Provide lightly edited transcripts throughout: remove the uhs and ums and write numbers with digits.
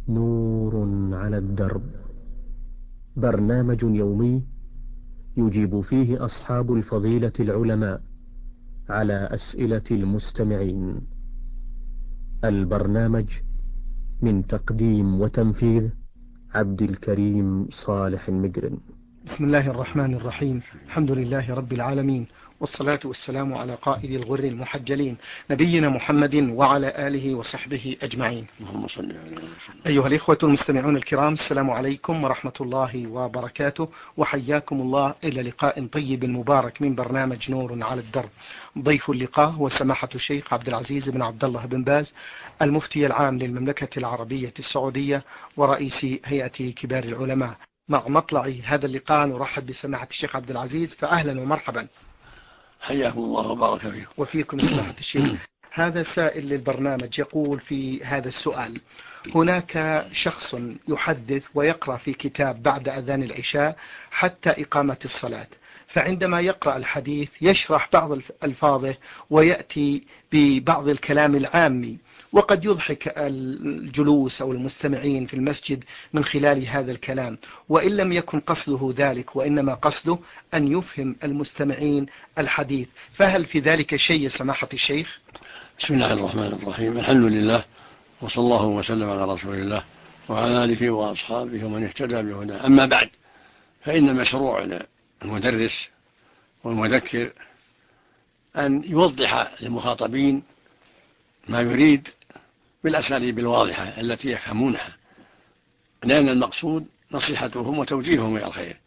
نور على الدرب، برنامج يومي يجيب فيه أصحاب الفضيلة العلماء على أسئلة المستمعين. البرنامج من تقديم وتنفيذ عبد الكريم صالح المقرن. بسم الله الرحمن الرحيم. الحمد لله رب العالمين، والصلاة والسلام على قائد الغر المحجلين نبينا محمد وعلى آله وصحبه أجمعين. اللهم صل على وسلم. أيها الإخوة المستمعون الكرام، السلام عليكم ورحمة الله وبركاته، وحياكم الله إلى لقاء طيب مبارك من برنامج نور على الدرب. ضيف اللقاء هو سماحة الشيخ عبد العزيز بن عبد الله بن باز، المفتي العام للمملكة العربية السعودية ورئيس هيئة كبار العلماء. مع مطلع هذا اللقاء نرحب بسماحة الشيخ عبد العزيز، فأهلا ومرحبا. حياكم الله وبارك فيكم. وفيكم سماحة الشيخ. هذا سائل للبرنامج يقول في هذا السؤال: هناك شخص يحدث ويقرأ في كتاب بعد أذان العشاء حتى إقامة الصلاة، فعندما يقرأ الحديث يشرح بعض ألفاظه ويأتي ببعض الكلام العامي، وقد يضحك الجلوس أو المستمعين في المسجد من خلال هذا الكلام، وإن لم يكن قصده ذلك وإنما قصده أن يفهم المستمعين الحديث، فهل في ذلك شيء يا سماحة الشيخ؟ بسم الله الرحمن الرحيم. الحمد لله، وصلى الله وسلم على رسول الله وعلى آله وأصحابه ومن اهتدى بهداه. أما بعد، فإن المشروع المدرس والمذكر أن يوضح للمخاطبين ما يريد بالأساليب الواضحة التي يفهمونها، لأن المقصود نصيحتهم وتوجيههم إلى الخير،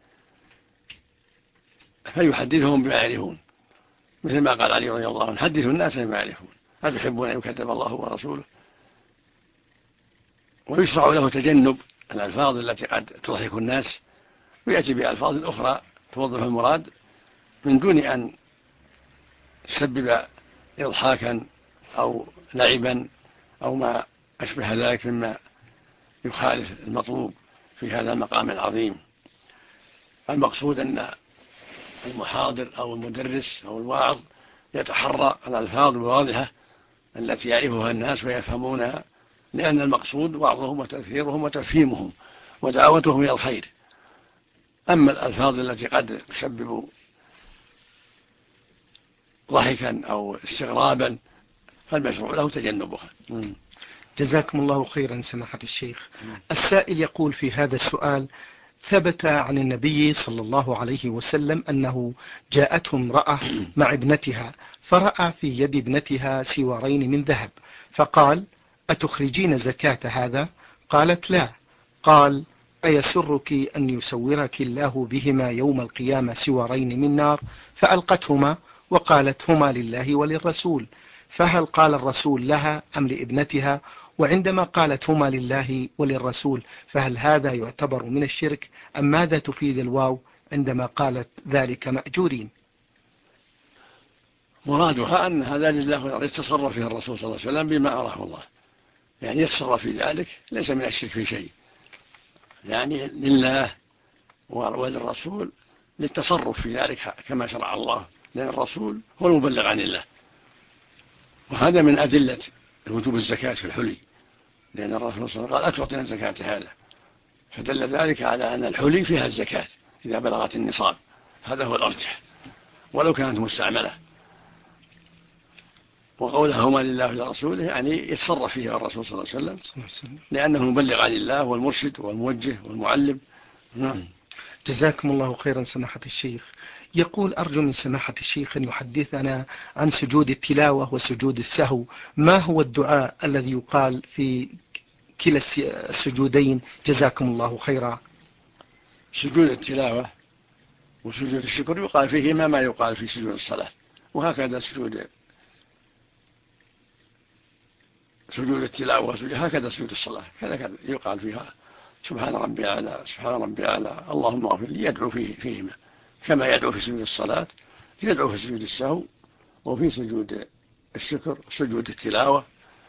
فيحدثهم بما يعرفون، مثل ما قال علي رضي الله عنه: حدثوا الناس بما يعرفون، أتحبون أن يكذب الله ورسوله. ويشرع له تجنب الألفاظ التي قد تضحك الناس، ويأتي بألفاظ أخرى توضح المراد من دون أن تسبب إضحاكا أو لعبا أو ما أشبه ذلك مما يخالف المطلوب في هذا المقام العظيم. المقصود أن المحاضر أو المدرس أو الواعظ يتحرى الألفاظ الواضحة التي يعرفها الناس ويفهمونها، لأن المقصود وعظهم وتذكيرهم وتفهيمهم ودعوتهم إلى الخير. أما الألفاظ التي قد تسبب ضحكا أو استغرابا فالمشروع له تجنبها. جزاكم الله خيرا سماحة الشيخ. السائل يقول في هذا السؤال: ثبت عن النبي صلى الله عليه وسلم أنه جاءته امرأة مع ابنتها، فرأى في يد ابنتها سوارين من ذهب، فقال: أتخرجين زكاة هذا؟ قالت: لا. قال: أيسرك أن يسورك الله بهما يوم القيامة سوارين من نار؟ فألقتهما وقالت: هما لله وللرسول. فهل قال الرسول لها أم لابنتها؟ وعندما قالت هما لله وللرسول فهل هذا يعتبر من الشرك، أم ماذا تفيد الواو عندما قالت ذلك مأجورين؟ مرادها أن هذا لله يتصرف فيه الرسول صلى الله عليه وسلم بما أراه الله، يعني يتصرف في ذلك، ليس من الشرك في شيء، يعني لله وللرسول للتصرف في ذلك كما شرع الله، لأن الرسول هو المبلغ عن الله. وهذا من أدلة وجوب الزكاة في الحلي، لأن الرسول صلى الله عليه وسلم قال: أتعطينا زكاة هذا، فدل ذلك على أن الحلي فيها الزكاة إذا بلغت النصاب. هذا هو الأرجح ولو كانت مستعملة. وقولهما لله ولرسوله يعني يتصرف فيها الرسول صلى الله عليه وسلم، لأنه مبلغ عن الله والمرشد والموجه والمعلم. جزاكم الله خيرا سماحة الشيخ. يقول: أرجو من سماحة الشيخ أن يحدثنا عن سجود التلاوة وسجود السهو. ما هو الدعاء الذي يقال في كلا السجودين؟ جزاكم الله خيرا. سجود التلاوة وسجود الشكر يقال فيهما ما يقال في سجود الصلاة، وهكذا سجود التلاوة هكذا سجود الصلاة كذا يقال فيها: سبحان ربي أعلى، سبحان ربي أعلى، اللهم اغفر لي. يدعو فيهما كما يدعو في سجود الصلاة، يدعو في سجود السهو وفي سجود الشكر سجود التلاوة،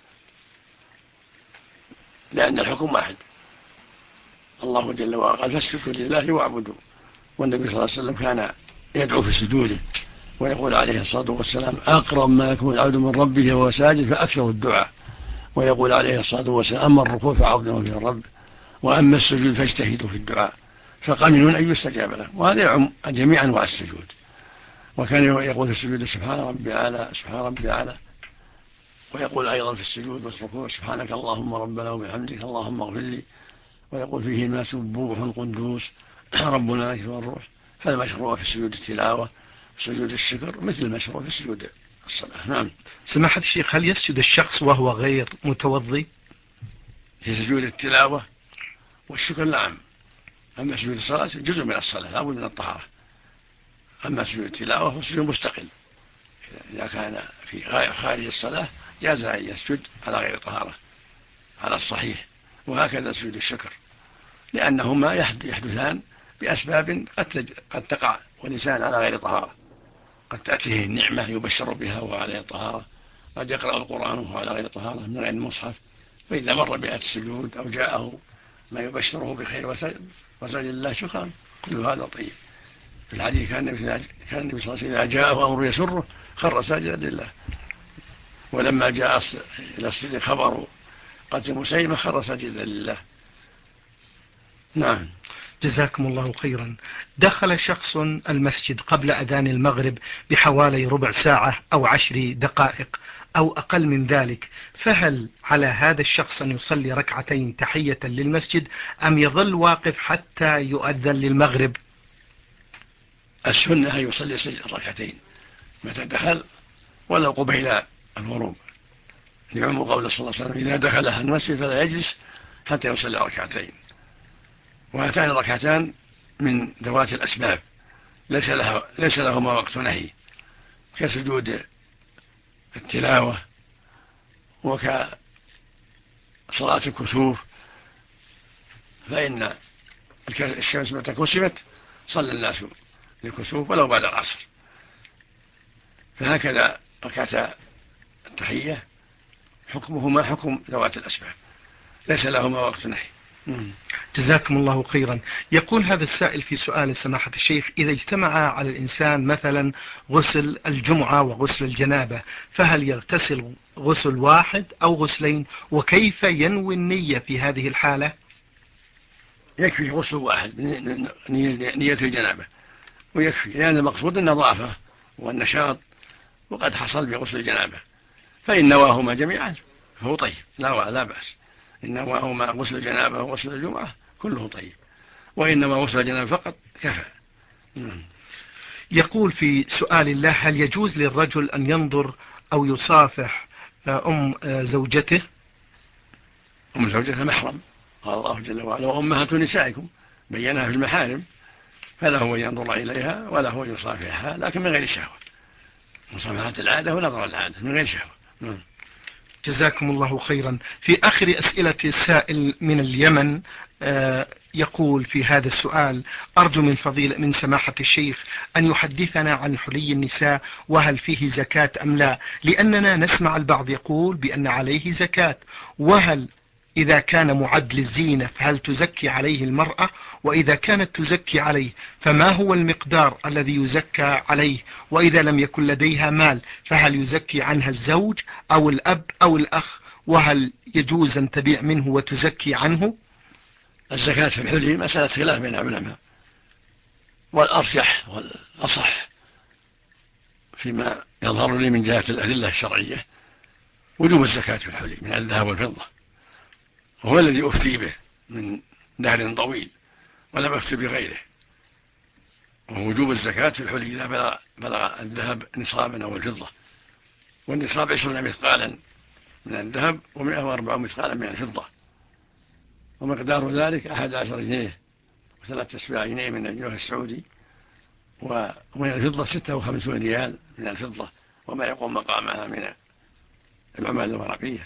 لأن الحكم واحد. الله جل وعلا قال: فاسجدوا لله واعبدوا. والنبي صلى الله عليه وسلم كان يدعو في سجوده ويقول عليه الصلاة والسلام: أقرب ما يكون العبد من ربه وهو ساجد فأكثر الدعاء. ويقول عليه الصلاة والسلام: أما الركوع فعظموا فيه الرب، وأما السجود فاجتهدوا في الدعاء فقمن أن يستجاب له. وهذا يعم جميع أنواع السجود. وكان يقول في السجود: سبحان ربي الأعلى، سبحان ربي الأعلى. ويقول أيضا في السجود والركوع: سبحانك اللهم ربنا وبحمدك اللهم اغفر لي. ويقول فيهما: سبوح قدوس ربنا والروح. فالمشروع في السجود التلاوة وسجود الشكر مثل المشروع في سجود الصلاة. نعم. سماحة الشيخ، هل يسجد الشخص وهو غير متوضي؟ في سجود التلاوة والشكر نعم. أما سجود الصلاة جزء من الصلاة لا بد من الطهارة. أما سجود التلاوة هو سجود مستقل، إذا كان في خارج الصلاة جاز أن يسجد على غير طهارة على الصحيح. وهكذا سجود الشكر، لأنهما يحدثان بأسباب قد تقع والإنسان على غير طهارة. قد تأتيه النعمة يبشر بها وهو على غير طهارة، قد يقرأ القرآن وهو على غير طهارة من غير المصحف، فإذا مر بآية السجود أو جاءه ما يبشره بخير وسجد الله شكرا، كل هذا طيب. في الحديث كان النبي صلى الله عليه وسلم إذا جاءه أمر يسره خر ساجدا لله. ولما جاء إلى الصديق خبر قتل مسيلمة خر ساجدا لله. نعم. جزاكم الله خيرا. دخل شخص المسجد قبل أذان المغرب بحوالي ربع ساعة أو 10 دقائق أو أقل من ذلك، فهل على هذا الشخص أن يصلي ركعتين تحية للمسجد أم يظل واقف حتى يؤذن للمغرب؟ السنة أن يصلي ركعتين متى دخل ولو قبيل الغروب، لعموم قول صلى الله عليه وسلم: إذا دخل المسجد فلا يجلس حتى يصلي ركعتين. وهاتان الركعتان من ذوات الأسباب ليس لهما وقت نهي، كسجود التلاوة وكصلاة الكسوف، فإن الشمس متى كسفت صلى الناس للكسوف ولو بعد العصر. فهكذا ركعتا التحية حكمهما حكم ذوات الأسباب ليس لهما وقت نهي. جزاكم الله خيرا. يقول هذا السائل في سؤال سماحة الشيخ: إذا اجتمع على الإنسان مثلا غسل الجمعة وغسل الجنابة، فهل يغتسل غسل واحد أو غسلين؟ وكيف ينوي النية في هذه الحالة؟ يكفي غسل واحد، نية الجنابة ويكفي، لأن المقصود النظافة والنشاط، وقد حصل بغسل الجنابة. فإن نواهما جميعا فهو طيب لا بأس. إن نواهما غسل الجنابة وغسل الجمعة كله طيب، وإنما غسل الجنابة فقط كفى. يقول في سؤال الله: هل يجوز للرجل أن ينظر أو يصافح زوجته؟ أم زوجته محرم، قال الله جل وعلا: وأمهات نسائكم، بينها في المحارم، فله أن ينظر إليها وله أن يصافحها، لكن من غير شهوة، مصافحة العادة ونظر العادة من غير شهوة. جزاكم الله خيرا. في آخر أسئلة السائل من اليمن يقول في هذا السؤال: أرجو من سماحة الشيخ أن يحدثنا عن حلي النساء، وهل فيه زكاة أم لا؟ لأننا نسمع البعض يقول بأن عليه زكاة، وهل إذا كان معد للزينة فهل تزكي عليه المرأة؟ وإذا كانت تزكي عليه فما هو المقدار الذي يزكى عليه؟ وإذا لم يكن لديها مال فهل يزكي عنها الزوج أو الأب أو الأخ؟ وهل يجوز أن تبيع منه وتزكي عنه؟ الزكاة في الحلي مسألة خلاف بين العلماء، والأرجح والأصح فيما يظهر لي من جهة الأدلة الشرعية وجوب الزكاة في الحلي من الذهب والفضة، وهو الذي أفتي به من دهر طويل ولم أفتي بغيره، ووجوب الزكاة في الحلي إذا بلغ الذهب نصابا أو الفضة، والنصاب 20 مثقالا من الذهب و104 مثقالا من الفضة، ومقدار ذلك 11 جنيه و3 جنيه من الجنيه السعودي، ومن الفضة 56 ريال من الفضة وما يقوم مقامها من العملة الورقية.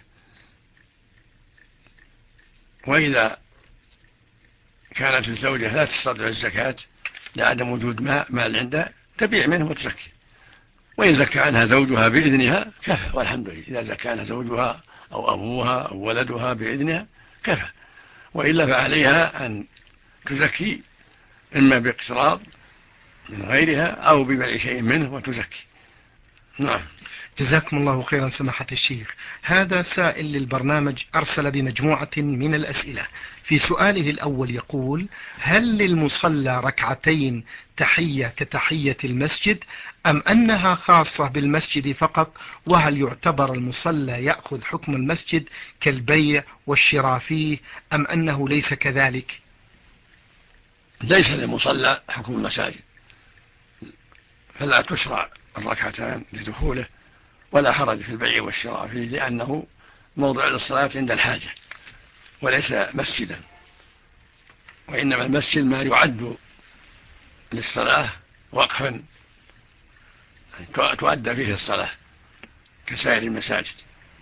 وإذا كانت الزوجة لا تستطيع الزكاة لعدم وجود مال عندها تبيع منه وتزكي، وإن زكى عنها زوجها بإذنها كفى، والحمد لله. إذا زكى عنها زوجها أو أبوها أو ولدها بإذنها كفى، وإلا فعليها أن تزكي إما باقتراض من غيرها أو ببيع شيء منه وتزكي. نعم. جزاكم الله خيرا سماحة الشيخ. هذا سائل للبرنامج أرسل بمجموعة من الأسئلة. في سؤاله الأول يقول: هل للمصلى ركعتين تحية كتحية المسجد، أم أنها خاصة بالمسجد فقط؟ وهل يعتبر المصلى يأخذ حكم المسجد كالبيع والشراء فيه، أم أنه ليس كذلك؟ ليس للمصلى حكم المساجد، فلا تشرع الركعتان لدخوله، ولا حرج في البيع والشراء فيه، لأنه موضع للصلاة عند الحاجة وليس مسجدا. وإنما المسجد ما يعد للصلاة وقفا تؤدى فيه الصلاة كسائر المساجد.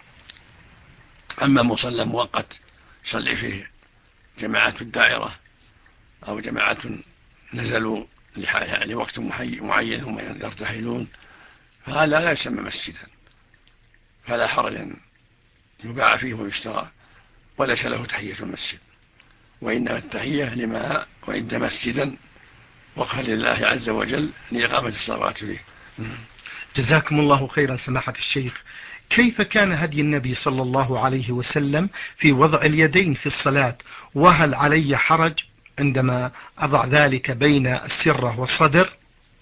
أما مصلى مؤقت يصلي فيه جماعة الدائرة أو جماعة نزلوا لوقت معين ثم يرتحلون، فهذا لا يسمى مسجدا، فلا حرج أن يباع فيه ويشترى، وليس له تحية المسجد، وإنما التحية لما وعد مسجدا وقفا لله عز وجل لإقامة الصلوات فيه. جزاكم الله خيرا سماحة الشيخ. كيف كان هدي النبي صلى الله عليه وسلم في وضع اليدين في الصلاة؟ وهل علي حرج عندما أضع ذلك بين السرة والصدر؟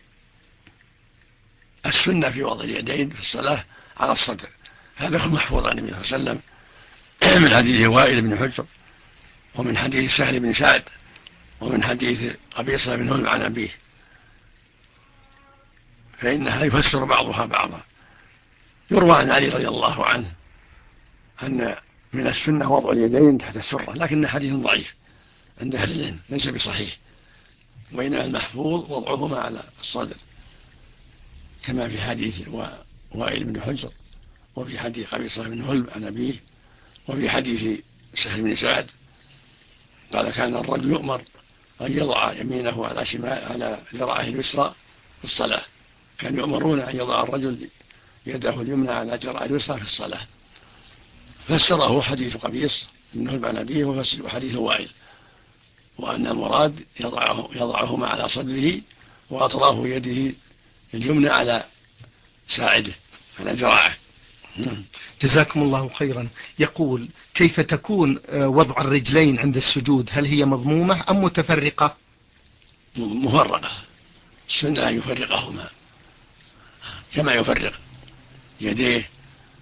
السنة في وضع اليدين في الصلاة على الصدر، هذا هو المحفوظ عن النبي صلى الله عليه وسلم من حديث وائل بن حجر، ومن حديث سهل بن سعد، ومن حديث قبيصة بن هلب عن أبيه، فإنها يفسر بعضها بعضا. يروى عن علي رضي الله عنه أن من السنة وضع اليدين تحت السرة، لكن حديث ضعيف عند أهل العلم ليس بصحيح، وإنما المحفوظ وضعهما على الصدر، كما في حديث وائل بن حجر، وفي حديث قبيصة بن هلب عن أبيه، وفي حديث سهل بن سعد قال: كان الرجل يؤمر أن يضع يمينه على ذراعه اليسرى في الصلاة، كان يؤمرون أن يضع الرجل يده اليمنى على ذراعه اليسرى في الصلاة. فسره حديث قبيص بن هلب عن أبيه وحديث وائل، وأن المراد يضعهما على صدره وأطراف يده اليمنى على ساعده على ذراعه. جزاكم الله خيرا. يقول: كيف تكون وضع الرجلين عند السجود؟ هل هي مضمومة أم متفرقة؟ مفرقة، السنة أن يفرقهما كما يفرق يديه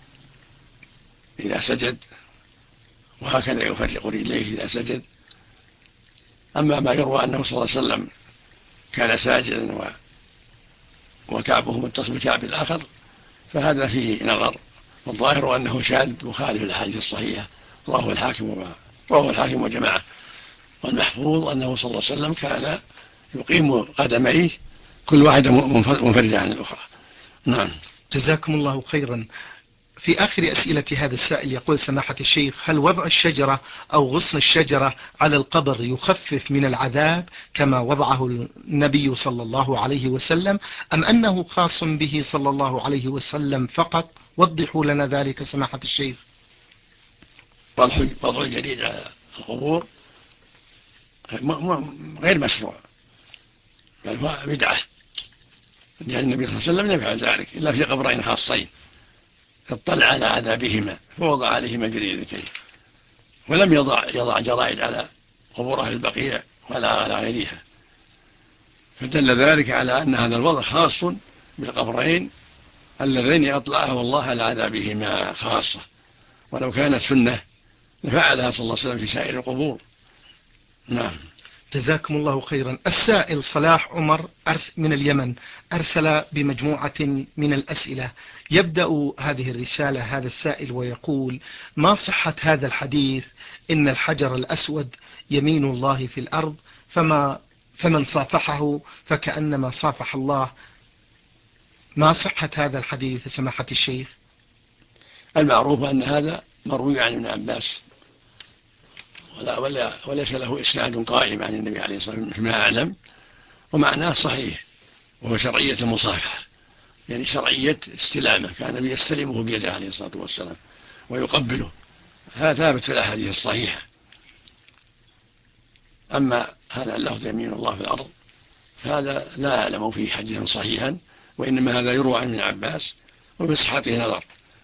إذا سجد، وهكذا يفرق رجليه إذا سجد. أما ما يروى أنه صلى الله عليه وسلم كان ساجدا وكعبه متصل بكعب الآخر، فهذا فيه نظر، والظاهر أنه شاذ مخالف الأحاديث الصحيحة، رواه الحاكم وجماعة. والمحفوظ أنه صلى الله عليه وسلم كان يقيم قدميه كل واحدة منفردة عن الأخرى. نعم. جزاكم الله خيرا. في آخر أسئلة هذا السائل يقول: سماحة الشيخ، هل وضع الشجرة أو غصن الشجرة على القبر يخفف من العذاب كما وضعه النبي صلى الله عليه وسلم، أم أنه خاص به صلى الله عليه وسلم فقط؟ وضحوا لنا ذلك سماحة الشيخ. وضع الجديد على القبور غير مشروع، بل هو بدعة، لأن النبي صلى الله عليه وسلم لم يفعل ذلك إلا في قبرين خاصين اطلع على عذابهما فوضع عليهما جريدتين، ولم يضع جرائد على قبور أهل البقيع ولا على غيرها، فدل ذلك على أن هذا الوضع خاص بالقبرين اللذين أطلعه الله على عذابهما خاصة، ولو كانت سنة لفعلها صلى الله عليه وسلم في سائر القبور. نعم. جزاكم الله خيرا. السائل صلاح عمر من اليمن أرسل بمجموعة من الأسئلة. يبدأ هذه الرسالة هذا السائل ويقول: ما صحة هذا الحديث إن الحجر الأسود يمين الله في الأرض، فمن صافحه فكأنما صافح الله؟ ما صحة هذا الحديث سماحة الشيخ؟ المعروف أن هذا مروي عن ابن عباس وليس له إسناد قائم عن النبي عليه الصلاة والسلام فيما أعلم، ومعناه صحيح، وهو شرعية المصافحة، يعني شرعية استلامه، كان النبي يستلمه بيده عليه الصلاة والسلام ويقبله، هذا ثابت في الأحاديث الصحيحة. أما هذا اللفظ يمين الله في الأرض فهذا لا أعلم فيه حديثا صحيحا، وإنما هذا يروى عن ابن عباس وبصحته نظر،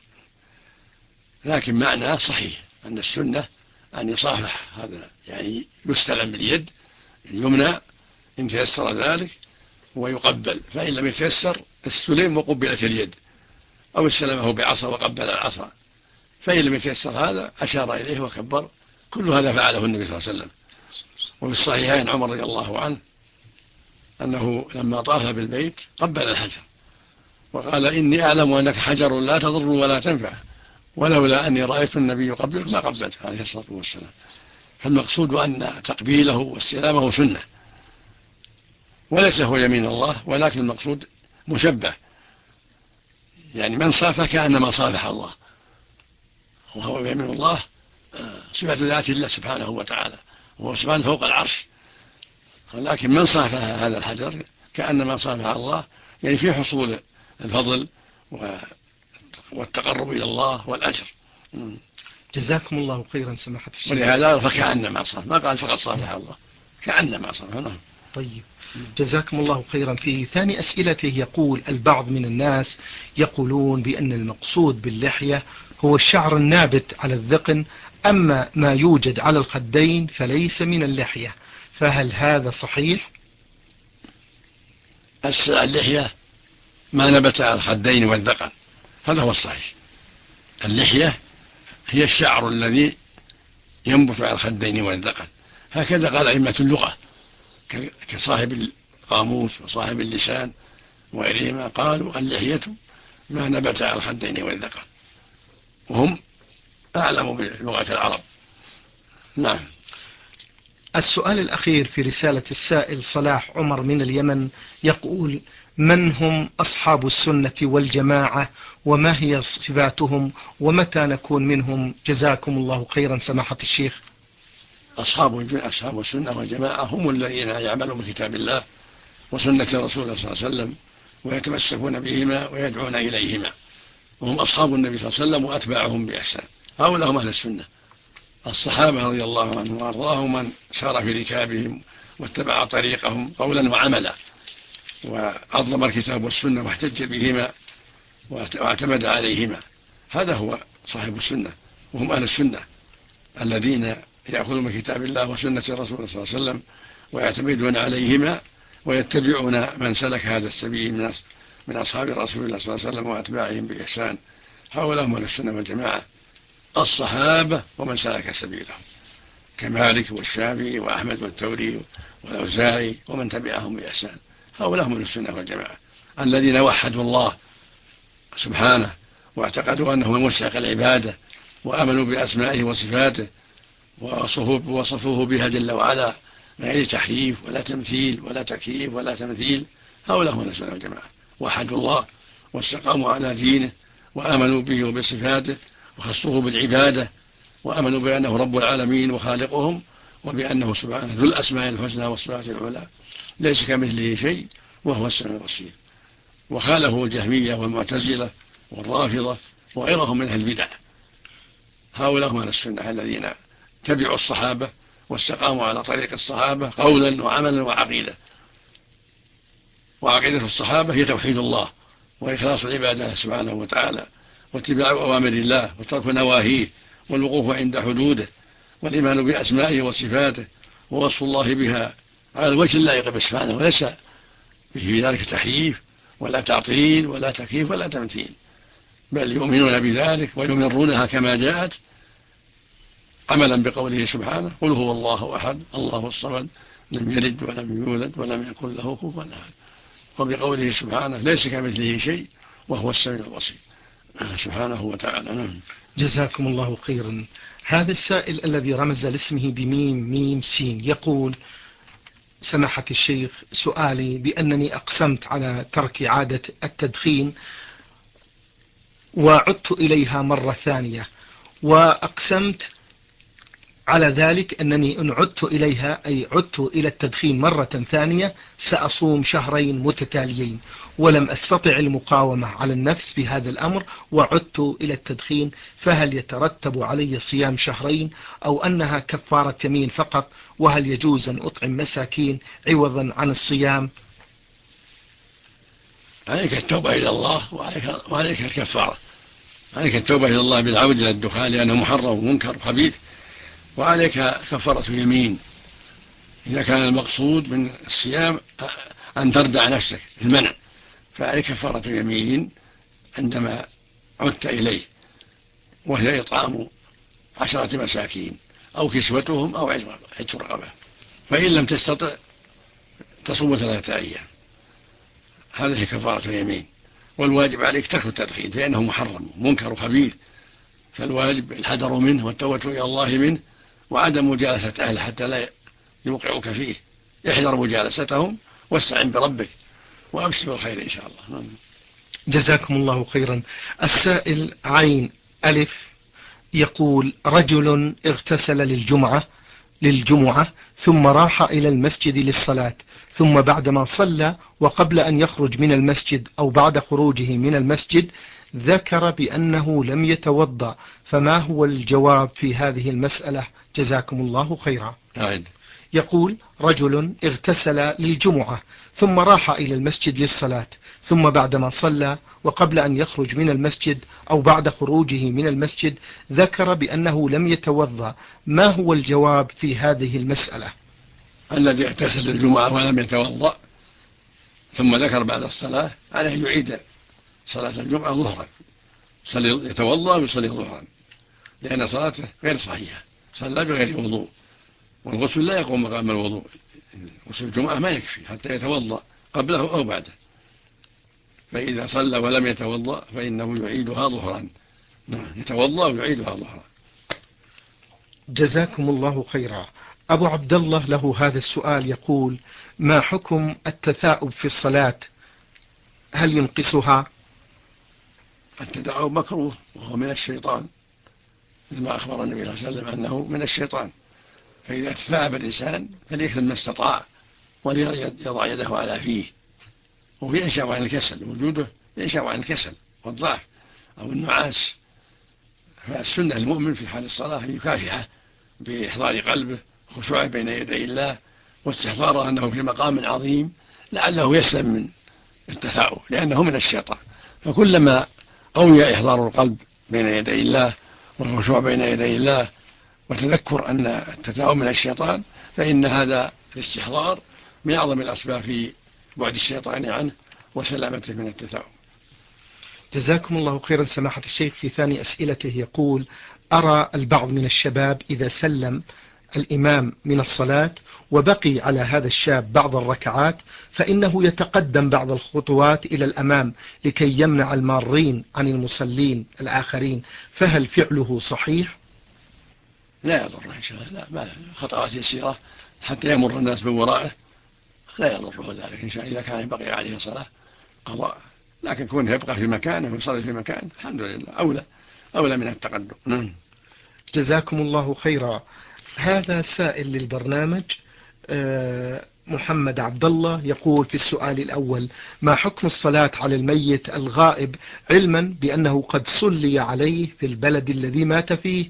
لكن معناه صحيح أن السنة أن يصافح، هذا يعني يستلم باليد اليمنى إن تيسر ذلك ويقبل، فإن لم يتيسر استلم وقبلت اليد، أو استلمه بعصا وقبل العصا، فإن لم يتيسر هذا أشار إليه وكبر. كل هذا فعله النبي صلى الله عليه وسلم. وفي الصحيحين عمر رضي الله عنه أنه لما طاف بالبيت قبل الحجر وقال إني أعلم أنك حجر لا تضر ولا تنفع، ولولا أني رأيت النبي يقبلك ما قبلت عليه الصلاة والسلام. فالمقصود أن تقبيله واستلامه سنة، وليس هو يمين الله، ولكن المقصود مشبه، يعني من صافح كأنما صافح الله، وهو يمين الله صفة ذات الله سبحانه وتعالى، وهو سبحانه فوق العرش، ولكن من صافح هذا الحجر كأنما صافح الله، يعني في حصول الفضل والتقرب إلى الله والأجر. جزاكم الله خيرا سماحة الشيخ. ولهذا فكأنما صافح، ما قال فقط صافح الله، كأنما صافح. طيب، جزاكم الله خيرا. في ثاني أسئلته يقول: البعض من الناس يقولون بأن المقصود باللحية هو الشعر النابت على الذقن، أما ما يوجد على الخدين فليس من اللحية، فهل هذا صحيح؟ اللحية ما نبت على الخدين والذقن، هذا هو الصحيح. اللحية هي الشعر الذي ينبت على الخدين والذقن، هكذا قال أئمة اللغة كصاحب القاموس وصاحب اللسان وغيرهما، قالوا اللحية ما نبت على الخدين والذقن، وهم أعلم بلغة العرب. نعم. السؤال الأخير في رسالة السائل صلاح عمر من اليمن يقول: من هم أصحاب السنة والجماعة، وما هي صفاتهم، ومتى نكون منهم؟ جزاكم الله خيرا سماحة الشيخ. أصحاب السنة والجماعة هم الذين يعملون بكتاب الله وسنة رسوله صلى الله عليه وسلم ويتمسكون بهما ويدعون إليهما، وهم أصحاب النبي صلى الله عليه وسلم وأتباعهم بإحسان، هؤلاء هم أهل السنة. الصحابة رضي الله عنهم وأرضاهم من سار في ركابهم واتبع طريقهم قولا وعملا، وعظم الكتاب والسنة واحتج بهما واعتمد عليهما، هذا هو صاحب السنة، وهم أهل السنة الذين يأخذون من كتاب الله وسنة الرسول صلى الله عليه وسلم ويعتمدون عليهما ويتبعون من سلك هذا السبيل من أصحاب رسول الله صلى الله عليه وسلم وأتباعهم بإحسان، هؤلاء هم أهل السنة والجماعة، الصحابة ومن سلك سبيلهم كمالك والشافعي وأحمد والثوري والأوزاعي ومن تبعهم بإحسان، هؤلاء هم أهل السنة والجماعة الذين وحدوا الله سبحانه واعتقدوا أنه مستحق العبادة وآمنوا بأسمائه وصفاته ووصفوه بها جل وعلا من غير تحريف ولا تمثيل ولا تكييف ولا تمثيل، هؤلاء هم أهل السنة والجماعة، وحدوا الله واستقاموا على دينه وآمنوا به وبصفاته وخصوه بالعبادة وآمنوا بأنه رب العالمين وخالقهم وبأنه سبحانه ذو الأسماء الحسنى والصفات العلى ليس كمثله شيء وهو السميع البصير. وخالفوا الجهمية والمعتزلة والرافضة وغيرهم من أهل البدع، هؤلاء هم أهل السنة الذين تبعوا الصحابة واستقاموا على طريق الصحابة قولا وعملا وعقيدة، وعقيدة الصحابة هي توحيد الله وإخلاص العبادة سبحانه وتعالى واتباع أوامر الله وترك نواهيه والوقوف عند حدوده والإيمان بأسمائه وصفاته ووصف الله بها على الوجه اللائق به سبحانه، وليس في ذلك تحريف ولا تعطيل ولا تكييف ولا تمثيل، بل يؤمنون بذلك ويمرونها كما جاءت عملا بقوله سبحانه: قل هو الله أحد الله الصمد لم يلد ولم يولد ولم يكن له كفوا أحد، وبقوله سبحانه: ليس كمثله شيء وهو السميع البصير سبحانه وتعالى. جزاكم الله خيرا. هذا السائل الذي رمز لاسمه بميم ميم سين يقول: سماحة الشيخ، سؤالي بأنني أقسمت على ترك عادة التدخين وعدت إليها مرة ثانية، وأقسمت على ذلك أنني إن عدت إليها أي عدت إلى التدخين مرة ثانية سأصوم شهرين متتاليين، ولم أستطع المقاومة على النفس بهذا الأمر وعدت إلى التدخين، فهل يترتب علي صيام شهرين أو أنها كفارة يمين فقط؟ وهل يجوز أن أطعم مساكين عوضا عن الصيام؟ عليك التوبة إلى الله وعليك الكفارة. عليك التوبة إلى الله بالعودة إلى الدخان لأنه محرم ومنكر وخبيث، وعليك كفارة يمين إذا كان المقصود من الصيام أن تردع نفسك المنع، فعليك كفارة يمين عندما عدت إليه، وهي إطعام 10 مساكين أو كسوتهم أو عتق رقبة، فإن لم تستطع تصوم 3 أيام. هذه كفارة يمين. والواجب عليك ترك التدخين فإنه محرم منكر وخبيث، فالواجب الحذر منه والتوبة إلى الله منه، وعدم مجالسة أهله حتى لا يوقعوك فيه. احذر مجالستهم واستعن بربك وأبشر بالخير إن شاء الله. جزاكم الله خيرا. السائل عين ألف يقول: رجل اغتسل للجمعة ثم راح إلى المسجد للصلاة، ثم بعدما صلى وقبل أن يخرج من المسجد أو بعد خروجه من المسجد ذكر بأنه لم يتوضأ، فما هو الجواب في هذه المسألة؟ جزاكم الله خيرا. يقول: رجل اغتسل للجمعة ثم راح إلى المسجد للصلاة، ثم بعدما صلى وقبل أن يخرج من المسجد أو بعد خروجه من المسجد ذكر بأنه لم يتوضأ، ما هو الجواب في هذه المسألة؟ الذي اغتسل للجمعة ولم يتوضأ ثم ذكر بعد الصلاة عليه يعيد صلاة الجمعة ظهرا، يتوضأ ويصلي ظهرا، لأن صلاته غير صحيحة، صلى بغير وضوء، والغسل لا يقوم مقام الوضوء. غسل الجمعة ما يكفي حتى يتوضأ قبله أو بعده، فإذا صلى ولم يتوضأ فإنه يعيدها ظهرا. يتوضأ ويعيدها ظهرا. جزاكم الله خيرا. أبو عبد الله له هذا السؤال يقول: ما حكم التثاؤب في الصلاة؟ هل ينقصها؟ التثاؤب مكروه وهو من الشيطان، لما أخبر النبي صلى الله عليه وسلم أنه من الشيطان، فإذا تثاءب الإنسان فليكثر ما استطاع وليضع يده على فيه، وهو ينشأ عن الكسل، وجوده ينشأ عن الكسل والضعف أو النعاس. فالسنة المؤمن في حال الصلاة يكافحه بإحضار قلبه، خشوعه بين يدي الله، واستحضاره أنه في مقام عظيم لعله يسلم من التثاؤب لأنه من الشيطان. فكلما قوي إحضار القلب بين يدي الله والخشوع بين يدي الله وتذكر أن التثاؤب من الشيطان، فإن هذا الاستحضار من أعظم الأسباب في بعد الشيطان عنه وسلامته من التثاؤب. جزاكم الله خيرا سماحة الشيخ. في ثاني أسئلته يقول: أرى البعض من الشباب إذا سلم الإمام من الصلاة وبقي على هذا الشاب بعض الركعات فإنه يتقدم بعض الخطوات إلى الأمام لكي يمنع المارين عن المصلين الآخرين، فهل فعله صحيح؟ لا يضره إن شاء الله، لا، ما خطوات يسيرة حتى يمر الناس من ورائه، لا يضره ذلك إن شاء الله. إذا كان يبقي عليه صلاة قضاء، لكن كونه يبقى في مكانه ويصلي في مكانه الحمد لله أولى من التقدم. جزاكم الله خيرا. هذا سائل للبرنامج محمد عبد الله يقول في السؤال الأول: ما حكم الصلاة على الميت الغائب علما بأنه قد صلي عليه في البلد الذي مات فيه؟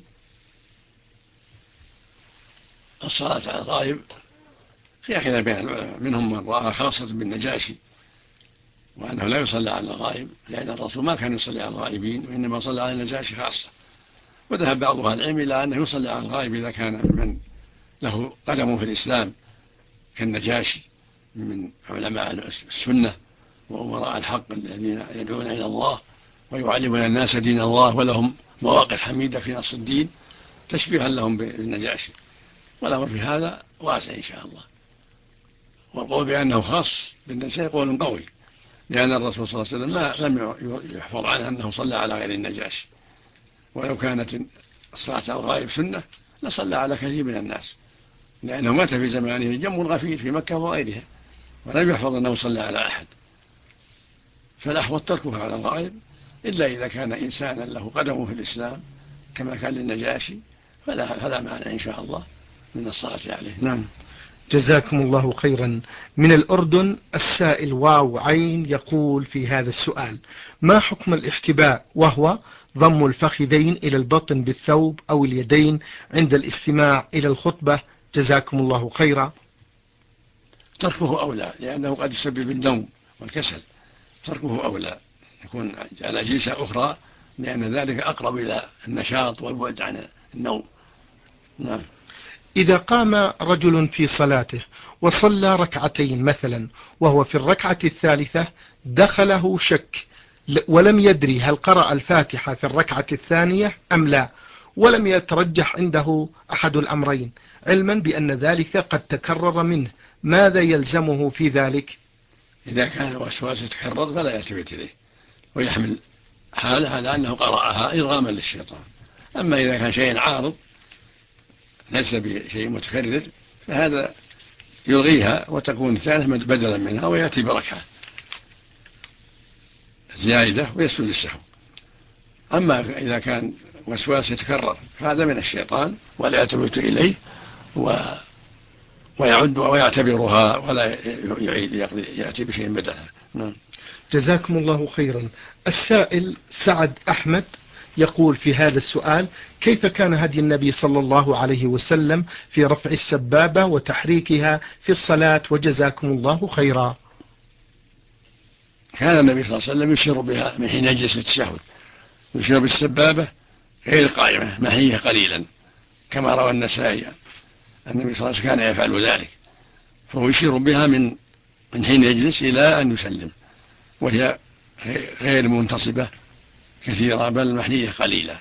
الصلاة على الغائب في خلاف منهم من رأى خاصة بالنجاشي وأنه لا يصلى على الغائب، لأن الرسول ما كان يصلي على الغائبين وإنما صلى على النجاشي خاصة. وذهب بعض أهل العلم إلى أنه يصلي على الغائب إذا كان من له قدم في الإسلام كالنجاشي من علماء السنة وأمراء الحق الذين يدعون إلى الله ويعلمون الناس دين الله ولهم مواقف حميدة في نص الدين تشبيها لهم بالنجاشي، والأمر في هذا واسع إن شاء الله. والقول بأنه خاص بالنجاشي قول قوي، لأن الرسول صلى الله عليه وسلم لم يحفظ عنه أنه صلى على غير النجاشي، ولو كانت الصلاة على الغائب سنة لصلى على كثير من الناس، لأنه مات في زمانه جم غفير في مكة وغيرها ولم يحفظ أنه صلى على أحد، فالأحوط تركه على الغائب إلا إذا كان إنسانا له قدمه في الإسلام كما كان للنجاشي فلا معنى إن شاء الله من الصلاة عليه. نعم. جزاكم الله خيرا. من الأردن السائل واو عين يقول في هذا السؤال: ما حكم الاحتباء وهو ضم الفخذين إلى البطن بالثوب أو اليدين عند الاستماع إلى الخطبة؟ جزاكم الله خيرا. تركه أولى، لأنه قد يسبب النوم والكسل، تركه أولى، يكون على جلسة أخرى، لأن ذلك أقرب إلى النشاط والبعد عن النوم. نعم. إذا قام رجل في صلاته وصلى ركعتين مثلا، وهو في الركعة الثالثة دخله شك ولم يدري هل قرأ الفاتحة في الركعة الثانية أم لا، ولم يترجح عنده أحد الأمرين، علما بأن ذلك قد تكرر منه، ماذا يلزمه في ذلك؟ إذا كان الوسواس يتكرر فلا يلتفت إليه، ويحمل حاله على أنه قرأها إرغاما للشيطان. أما إذا كان شيء عارض ليس بشيء متكرر فهذا يلغيها وتكون الثالثة بدلا منها، ويأتي بركعة زائدة ويسجد للسهو. أما إذا كان وسواس يتكرر فهذا من الشيطان ولا يلتفت إليه ويعد ويعتبرها ولا يأتي بشيء بدلها. نعم. جزاكم الله خيرا. السائل سعد أحمد يقول في هذا السؤال: كيف كان هدي النبي صلى الله عليه وسلم في رفع السبابة وتحريكها في الصلاة، وجزاكم الله خيرا؟ كان النبي صلى الله عليه وسلم يشير بها من حين يجلس التشهد، يشير بالسبابة غير قائمة محية قليلا، كما روى النسائي النبي صلى الله عليه وسلم كان يفعل ذلك، فهو يشير بها من حين يجلس إلى أن يسلم، وهي غير منتصبة كثيرة بل محنية قليلة،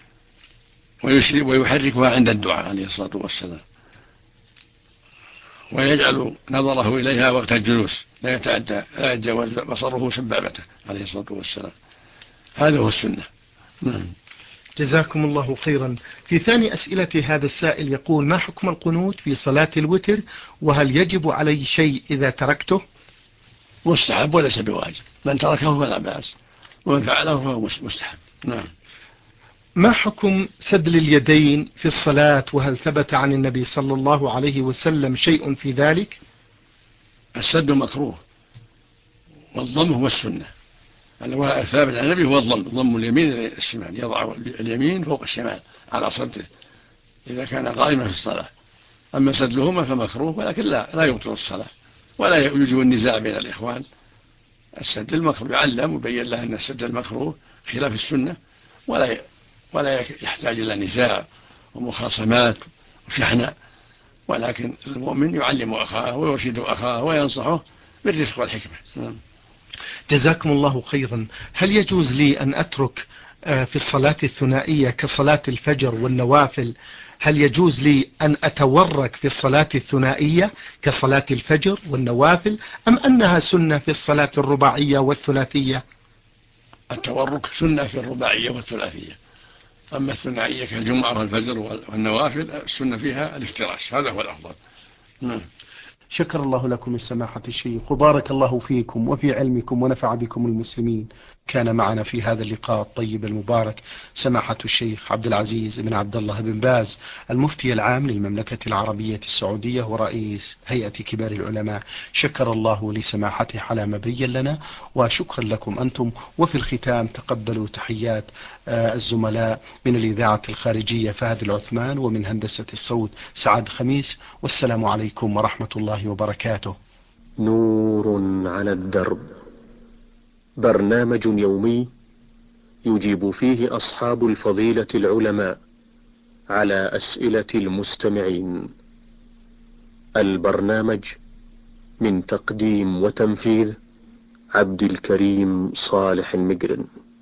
ويحركها عند الدعاء عليه الصلاة والسلام، ويجعل نظره إليها وقت الجلوس لا يتجاوز بصره سبابته عليه الصلاة والسلام. هذا هو السنة. جزاكم الله خيرا. في ثاني أسئلة هذا السائل يقول: ما حكم القنوت في صلاة الوتر، وهل يجب عليه شيء إذا تركته؟ مستحب وليس بواجب، من تركه فلا بأس، ومن فعله فهو مستحب. نعم. ما حكم سدل اليدين في الصلاة، وهل ثبت عن النبي صلى الله عليه وسلم شيء في ذلك؟ السد مكروه، والضم هو السنة. الثابت عن النبي هو ضم اليمين إلى الشمال، يضع اليمين فوق الشمال على صدره إذا كان قائما في الصلاة. أما سدلهما فمكروه، ولكن لا يبطل الصلاة، ولا يوجب النزاع بين الإخوان. السد المكروه يعلم ويبين له أن السد المكروه خلاف السنة، ولا يحتاج إلى نزاع ومخاصمات وشحنة، ولكن المؤمن يعلم أخاه ويرشد أخاه وينصحه بالرفق والحكمة. جزاكم الله خيرا. هل يجوز لي أن أترك في الصلاة الثنائية كصلاة الفجر والنوافل، هل يجوز لي أن أتورك في الصلاة الثنائية كصلاة الفجر والنوافل، أم أنها سنة في الصلاة الرباعية والثلاثية؟ التورك سنة في الرباعية والثلاثية، أما الثنائية كالجمعة والفجر والنوافل السنة فيها الافتراش، هذا هو الأفضل. شكر الله لكم السماحة الشيخ، وبارك الله فيكم وفي علمكم ونفع بكم المسلمين. كان معنا في هذا اللقاء الطيب المبارك سماحة الشيخ عبد العزيز بن عبد الله بن باز، المفتي العام للمملكة العربية السعودية ورئيس هيئة كبار العلماء. شكر الله لسماحته على ما بين لنا، وشكرا لكم أنتم. وفي الختام تقبلوا تحيات الزملاء من الإذاعة الخارجية فهد العثمان، ومن هندسة الصوت سعد خميس، والسلام عليكم ورحمة الله وبركاته. نور على الدرب، برنامج يومي يجيب فيه أصحاب الفضيلة العلماء على أسئلة المستمعين. البرنامج من تقديم وتنفيذ عبد الكريم صالح المجرن.